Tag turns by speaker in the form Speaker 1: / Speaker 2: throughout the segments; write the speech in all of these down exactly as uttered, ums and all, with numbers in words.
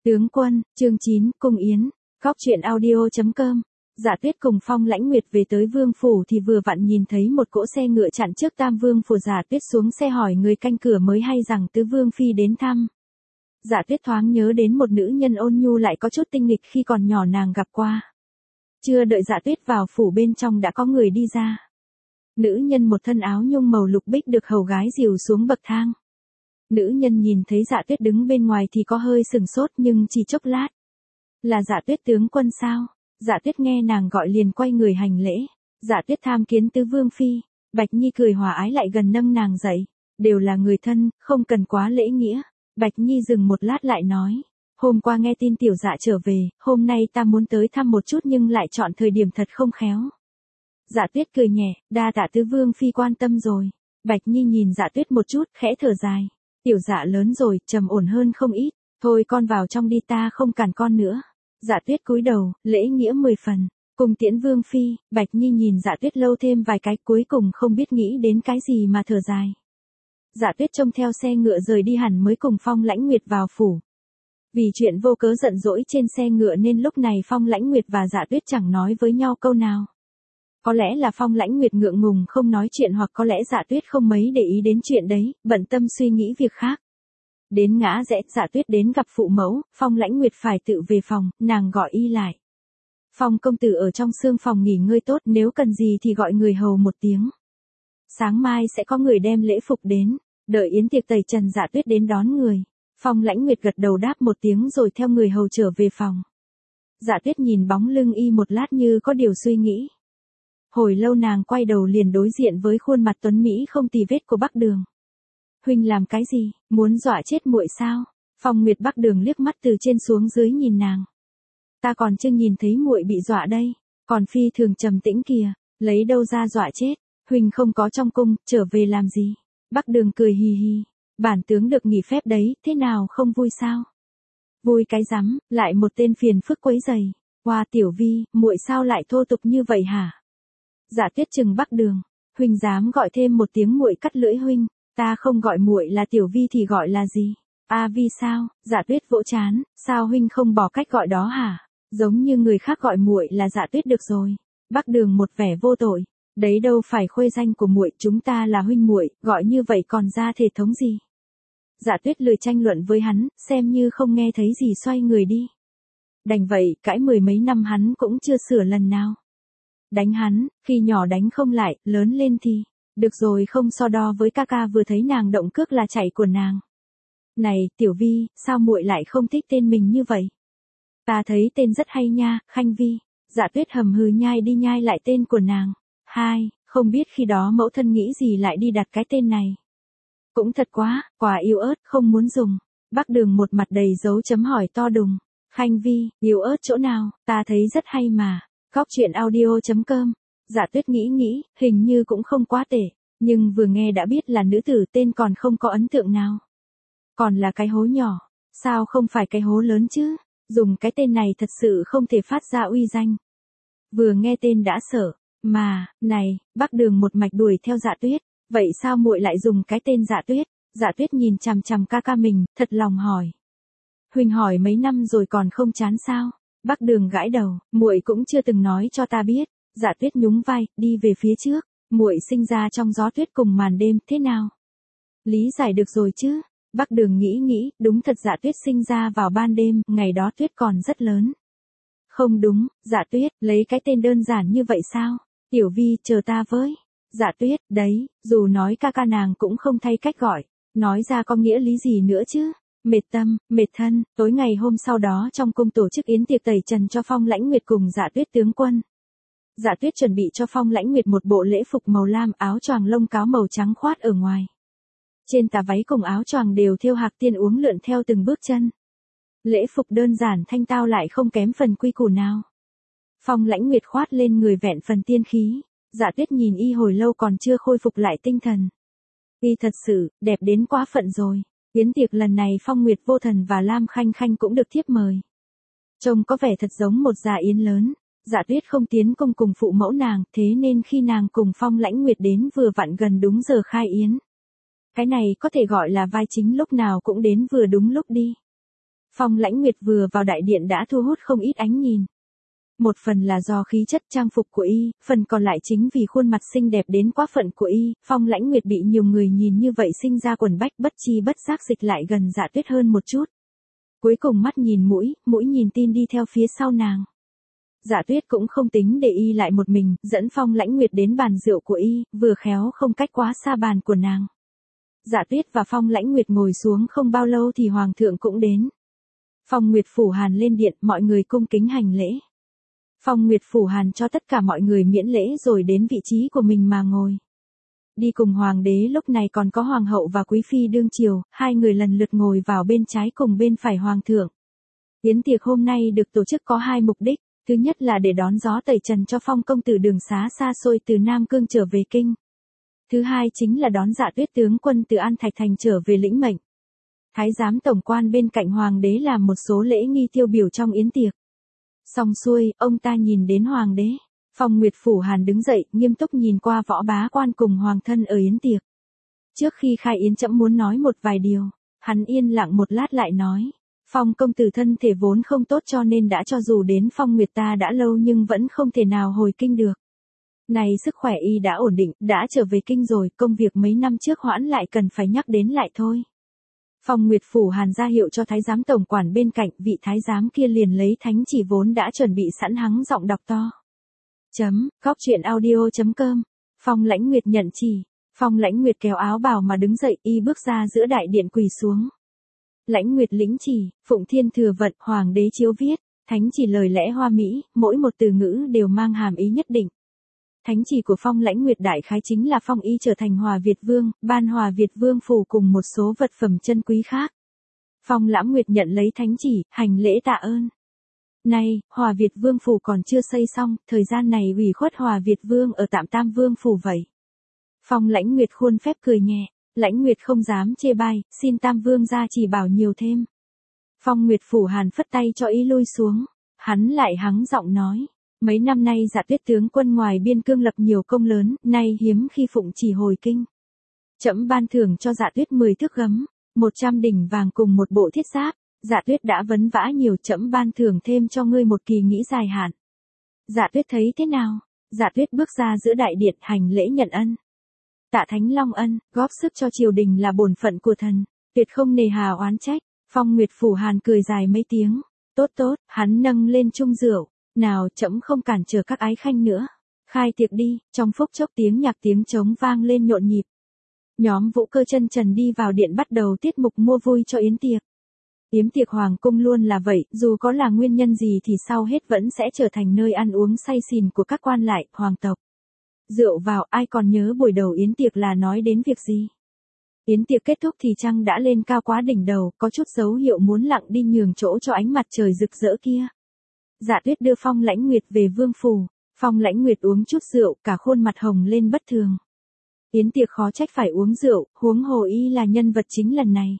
Speaker 1: Tướng quân, chương chín, Cung Yến, Góc truyện audio chấm com. Dạ Tuyết cùng Phong Lãnh Nguyệt về tới Vương phủ thì vừa vặn nhìn thấy một cỗ xe ngựa chặn trước Tam Vương phủ. Dạ Tuyết xuống xe hỏi người canh cửa mới hay rằng tứ vương phi đến thăm. Dạ Tuyết thoáng nhớ đến một nữ nhân ôn nhu lại có chút tinh nghịch khi còn nhỏ nàng gặp qua. Chưa đợi Dạ Tuyết vào phủ bên trong đã có người đi ra. Nữ nhân một thân áo nhung màu lục bích được hầu gái dìu xuống bậc thang. Nữ nhân nhìn thấy Dạ Tuyết đứng bên ngoài thì có hơi sừng sốt nhưng chỉ chốc lát. Là Dạ Tuyết tướng quân sao? Dạ Tuyết nghe nàng gọi liền quay người hành lễ. Dạ Tuyết tham kiến tứ vương phi. Bạch Nhi cười hòa ái lại gần nâng nàng dậy. Đều là người thân, không cần quá lễ nghĩa. Bạch Nhi dừng một lát lại nói. Hôm qua nghe tin tiểu Dạ trở về, hôm nay ta muốn tới thăm một chút nhưng lại chọn thời điểm thật không khéo. Dạ Tuyết cười nhẹ, đa tạ tứ vương phi quan tâm rồi. Bạch Nhi nhìn Dạ Tuyết một chút, khẽ thở dài. Tiểu Dạ lớn rồi, trầm ổn hơn không ít. Thôi con vào trong đi, ta không cản con nữa. Dạ Tuyết cúi đầu, lễ nghĩa mười phần. Cùng tiễn vương phi. Bạch Nhi nhìn Dạ Tuyết lâu thêm vài cái, cuối cùng không biết nghĩ đến cái gì mà thở dài. Dạ Tuyết trông theo xe ngựa rời đi hẳn mới cùng Phong Lãnh Nguyệt vào phủ. Vì chuyện vô cớ giận dỗi trên xe ngựa nên lúc này Phong Lãnh Nguyệt và Dạ Tuyết chẳng nói với nhau câu nào. Có lẽ là Phong Lãnh Nguyệt ngượng ngùng không nói chuyện, hoặc có lẽ Dạ Tuyết không mấy để ý đến chuyện đấy, bận tâm suy nghĩ việc khác. Đến ngã rẽ, Dạ Tuyết đến gặp phụ mẫu, Phong Lãnh Nguyệt phải tự về phòng, nàng gọi y lại. Phong công tử ở trong sương phòng nghỉ ngơi tốt, nếu cần gì thì gọi người hầu một tiếng. Sáng mai sẽ có người đem lễ phục đến, đợi yến tiệc tẩy trần Dạ Tuyết đến đón người. Phong Lãnh Nguyệt gật đầu đáp một tiếng rồi theo người hầu trở về phòng. Dạ Tuyết nhìn bóng lưng y một lát như có điều suy nghĩ. Hồi lâu nàng quay đầu liền đối diện với khuôn mặt tuấn Mỹ không tì vết của Bắc Đường. Huynh làm cái gì, muốn dọa chết muội sao? Phong Nguyệt Bắc Đường liếc mắt từ trên xuống dưới nhìn nàng. Ta còn chưa nhìn thấy muội bị dọa đây, còn phi thường trầm tĩnh kìa, lấy đâu ra dọa chết, huynh không có trong cung, trở về làm gì? Bắc Đường cười hì hì, bản tướng được nghỉ phép đấy, thế nào không vui sao? Vui cái rắm, lại một tên phiền phức quấy giày. Hoa tiểu vi, muội sao lại thô tục như vậy hả? Dạ Tuyết trừng Bắc Đường, huynh dám gọi thêm một tiếng muội cắt lưỡi huynh, ta không gọi muội là tiểu vi thì gọi là gì? A Vi sao? Dạ Tuyết vỗ chán, sao huynh không bỏ cách gọi đó hả? Giống như người khác gọi muội là Dạ Tuyết được rồi. Bắc Đường một vẻ vô tội, đấy đâu phải khuê danh của muội, chúng ta là huynh muội, gọi như vậy còn ra thể thống gì? Dạ Tuyết lười tranh luận với hắn, xem như không nghe thấy gì xoay người đi. Đành vậy, cãi mười mấy năm hắn cũng chưa sửa lần nào. Đánh hắn, khi nhỏ đánh không lại, lớn lên thì, được rồi không so đo với ca ca vừa thấy nàng động cước là chạy của nàng. Này, Tiểu Vi, sao muội lại không thích tên mình như vậy? Ta thấy tên rất hay nha, Khanh Vi. Dạ Tuyết hầm hừ nhai đi nhai lại tên của nàng. Hai, không biết khi đó mẫu thân nghĩ gì lại đi đặt cái tên này. Cũng thật quá, quả yếu ớt, không muốn dùng. Bắc Đường một mặt đầy dấu chấm hỏi to đùng. Khanh Vi, yếu ớt chỗ nào, ta thấy rất hay mà. Góc truyện audio chấm com. Dạ Tuyết nghĩ nghĩ, hình như cũng không quá tệ, nhưng vừa nghe đã biết là nữ tử tên còn không có ấn tượng nào. Còn là cái hố nhỏ, sao không phải cái hố lớn chứ, dùng cái tên này thật sự không thể phát ra uy danh. Vừa nghe tên đã sợ, mà, này, Bắc Đường một mạch đuổi theo Dạ Tuyết, vậy sao muội lại dùng cái tên Dạ Tuyết? Dạ Tuyết nhìn chằm chằm ca ca mình, thật lòng hỏi. Huynh hỏi mấy năm rồi còn không chán sao? Bắc Đường gãi đầu, muội cũng chưa từng nói cho ta biết. Dạ Tuyết nhún vai, đi về phía trước. Muội sinh ra trong gió tuyết cùng màn đêm, thế nào? Lý giải được rồi chứ? Bắc Đường nghĩ nghĩ, đúng thật Dạ Tuyết sinh ra vào ban đêm, ngày đó tuyết còn rất lớn. Không đúng, Dạ Tuyết, lấy cái tên đơn giản như vậy sao? Tiểu Vi, chờ ta với. Dạ Tuyết, đấy, dù nói ca ca nàng cũng không thay cách gọi, nói ra có nghĩa lý gì nữa chứ? Mệt tâm, mệt thân. Tối ngày hôm sau đó trong cung tổ chức yến tiệc tẩy trần cho Phong Lãnh Nguyệt cùng Dạ Tuyết tướng quân. Dạ Tuyết chuẩn bị cho Phong Lãnh Nguyệt một bộ lễ phục màu lam, áo choàng lông cáo màu trắng khoát ở ngoài. Trên tà váy cùng áo choàng đều thêu hạc tiên uốn lượn theo từng bước chân. Lễ phục đơn giản thanh tao lại không kém phần quy củ nào. Phong Lãnh Nguyệt khoát lên người vẹn phần tiên khí. Dạ Tuyết nhìn y hồi lâu còn chưa khôi phục lại tinh thần. Y thật sự, đẹp đến quá phận rồi. Yến tiệc lần này Phong Nguyệt Vô Thần và Lam Khanh Khanh cũng được thiếp mời. Trông có vẻ thật giống một dạ yến lớn. Dạ Tuyết không tiến cung cùng phụ mẫu nàng, thế nên khi nàng cùng Phong Lãnh Nguyệt đến vừa vặn gần đúng giờ khai yến. Cái này có thể gọi là vai chính lúc nào cũng đến vừa đúng lúc đi. Phong Lãnh Nguyệt vừa vào đại điện đã thu hút không ít ánh nhìn. Một phần là do khí chất trang phục của y, phần còn lại chính vì khuôn mặt xinh đẹp đến quá phận của y. Phong Lãnh Nguyệt bị nhiều người nhìn như vậy sinh ra quần bách, bất chi bất giác dịch lại gần Dạ Tuyết hơn một chút. Cuối cùng mắt nhìn mũi, mũi nhìn tin đi theo phía sau nàng. Dạ Tuyết cũng không tính để y lại một mình, dẫn Phong Lãnh Nguyệt đến bàn rượu của y, vừa khéo không cách quá xa bàn của nàng. Dạ Tuyết và Phong Lãnh Nguyệt ngồi xuống không bao lâu thì Hoàng thượng cũng đến. Phong Nguyệt Phủ Hàn lên điện, mọi người cung kính hành lễ. Phong Nguyệt Phủ Hàn cho tất cả mọi người miễn lễ rồi đến vị trí của mình mà ngồi. Đi cùng Hoàng đế lúc này còn có Hoàng hậu và Quý Phi đương triều, hai người lần lượt ngồi vào bên trái cùng bên phải Hoàng thượng. Yến tiệc hôm nay được tổ chức có hai mục đích, thứ nhất là để đón gió tẩy trần cho Phong công tử đường xá xa xôi từ Nam Cương trở về kinh. Thứ hai chính là đón Dạ Tuyết tướng quân từ An Thạch Thành trở về lĩnh mệnh. Thái giám tổng quan bên cạnh Hoàng đế làm một số lễ nghi tiêu biểu trong yến tiệc. Xong xuôi, ông ta nhìn đến Hoàng đế. Phong Nguyệt Phủ Hàn đứng dậy, nghiêm túc nhìn qua võ bá quan cùng Hoàng thân ở yến tiệc. Trước khi khai yến trẫm muốn nói một vài điều. Hắn yên lặng một lát lại nói. Phong công tử thân thể vốn không tốt cho nên đã cho dù đến Phong Nguyệt ta đã lâu nhưng vẫn không thể nào hồi kinh được. Này sức khỏe y đã ổn định, đã trở về kinh rồi, công việc mấy năm trước hoãn lại cần phải nhắc đến lại thôi. Phong Nguyệt Phủ Hàn ra hiệu cho thái giám tổng quản bên cạnh, vị thái giám kia liền lấy thánh chỉ vốn đã chuẩn bị sẵn hắng giọng đọc to. Chấm, cóc truyện audio chấm com. Phong Lãnh Nguyệt nhận chỉ. Phong Lãnh Nguyệt kéo áo bào mà đứng dậy, y bước ra giữa đại điện quỳ xuống. Lãnh Nguyệt lĩnh chỉ, Phụng Thiên thừa vận, Hoàng đế chiếu viết, thánh chỉ lời lẽ hoa mỹ, mỗi một từ ngữ đều mang hàm ý nhất định. Thánh chỉ của Phong Lãnh Nguyệt đại khái chính là phong y trở thành Hòa Việt Vương, ban Hòa Việt Vương phủ cùng một số vật phẩm chân quý khác. Phong Lãm Nguyệt nhận lấy thánh chỉ, hành lễ tạ ơn. Này, Hòa Việt Vương phủ còn chưa xây xong, thời gian này ủy khuất Hòa Việt Vương ở tạm Tam Vương phủ vậy. Phong Lãnh Nguyệt khuôn phép cười nhẹ, Lãnh Nguyệt không dám chê bai, xin Tam Vương ra chỉ bảo nhiều thêm. Phong Nguyệt Phủ Hàn phất tay cho ý lui xuống, hắn lại hắng giọng nói. Mấy năm nay Dạ Tuyết tướng quân ngoài biên cương lập nhiều công lớn, nay hiếm khi phụng chỉ hồi kinh. Trẫm ban thưởng cho Dạ Tuyết mười thước gấm, một trăm đỉnh vàng cùng một bộ thiết giáp. Dạ Tuyết đã vấn vã nhiều, trẫm ban thưởng thêm cho ngươi một kỳ nghỉ dài hạn. Dạ Tuyết thấy thế nào? Dạ Tuyết bước ra giữa đại điện hành lễ nhận ân. Tạ Thánh Long ân, góp sức cho triều đình là bổn phận của thần, tuyệt không nề hà oán trách. Phong Nguyệt Phủ Hàn cười dài mấy tiếng. Tốt tốt, hắn nâng lên chung rượu. Nào, trẫm không cản trở các ái khanh nữa. Khai tiệc đi, trong phút chốc tiếng nhạc tiếng trống vang lên nhộn nhịp. Nhóm Vũ Cơ chân trần đi vào điện bắt đầu tiết mục mua vui cho yến tiệc. Yến tiệc hoàng cung luôn là vậy, dù có là nguyên nhân gì thì sau hết vẫn sẽ trở thành nơi ăn uống say xỉn của các quan lại, hoàng tộc. Rượu vào, ai còn nhớ buổi đầu yến tiệc là nói đến việc gì? Yến tiệc kết thúc thì trăng đã lên cao quá đỉnh đầu, có chút dấu hiệu muốn lặng đi nhường chỗ cho ánh mặt trời rực rỡ kia. Dạ Tuyết đưa Phong Lãnh Nguyệt về vương phủ, Phong Lãnh Nguyệt uống chút rượu, cả khuôn mặt hồng lên bất thường. Yến tiệc khó trách phải uống rượu, huống hồ y là nhân vật chính lần này.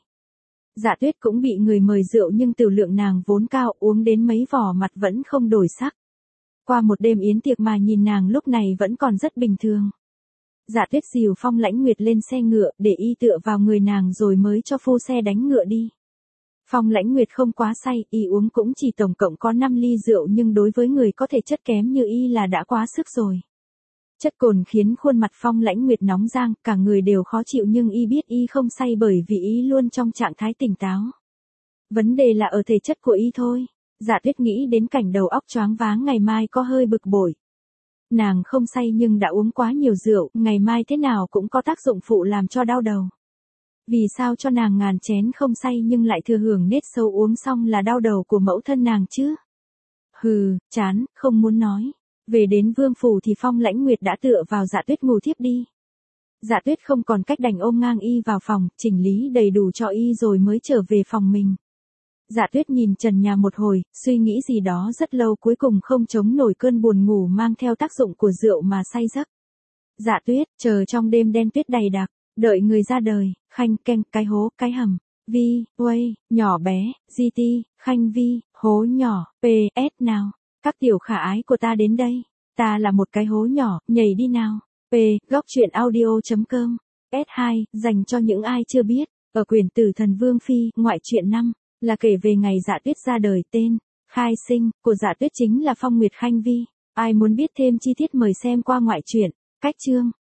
Speaker 1: Dạ Tuyết cũng bị người mời rượu nhưng tiểu lượng nàng vốn cao, uống đến mấy vỏ mặt vẫn không đổi sắc. Qua một đêm yến tiệc mà nhìn nàng lúc này vẫn còn rất bình thường. Dạ Tuyết dìu Phong Lãnh Nguyệt lên xe ngựa, để y tựa vào người nàng rồi mới cho phu xe đánh ngựa đi. Phong Lãnh Nguyệt không quá say, y uống cũng chỉ tổng cộng có năm ly rượu nhưng đối với người có thể chất kém như y là đã quá sức rồi. Chất cồn khiến khuôn mặt Phong Lãnh Nguyệt nóng rang, cả người đều khó chịu nhưng y biết y không say bởi vì y luôn trong trạng thái tỉnh táo. Vấn đề là ở thể chất của y thôi. Dạ Tuyết nghĩ đến cảnh đầu óc choáng váng ngày mai có hơi bực bội. Nàng không say nhưng đã uống quá nhiều rượu, ngày mai thế nào cũng có tác dụng phụ làm cho đau đầu. Vì sao cho nàng ngàn chén không say nhưng lại thừa hưởng nết sâu uống xong là đau đầu của mẫu thân nàng chứ? Hừ, chán, không muốn nói. Về đến vương phủ thì Phong Lãnh Nguyệt đã tựa vào Dạ Tuyết ngủ thiếp đi. Dạ Tuyết không còn cách đành ôm ngang y vào phòng, chỉnh lý đầy đủ cho y rồi mới trở về phòng mình. Dạ Tuyết nhìn trần nhà một hồi, suy nghĩ gì đó rất lâu cuối cùng không chống nổi cơn buồn ngủ mang theo tác dụng của rượu mà say giấc. Dạ Tuyết, chờ trong đêm đen tuyết dày đặc, đợi người ra đời, khanh canh, cái hố, cái hầm, vi, uây, nhỏ bé, gt, khanh vi, hố nhỏ, ps nào, các tiểu khả ái của ta đến đây, ta là một cái hố nhỏ, nhảy đi nào, p, góc truyện audio chấm com, s hai, dành cho những ai chưa biết, ở quyển Tử Thần Vương Phi, ngoại truyện năm. là kể về ngày Dạ Tuyết ra đời. Tên, khai sinh, của Dạ Tuyết chính là Phong Nguyệt Khanh Vi. Ai muốn biết thêm chi tiết mời xem qua ngoại truyện. Cách chương.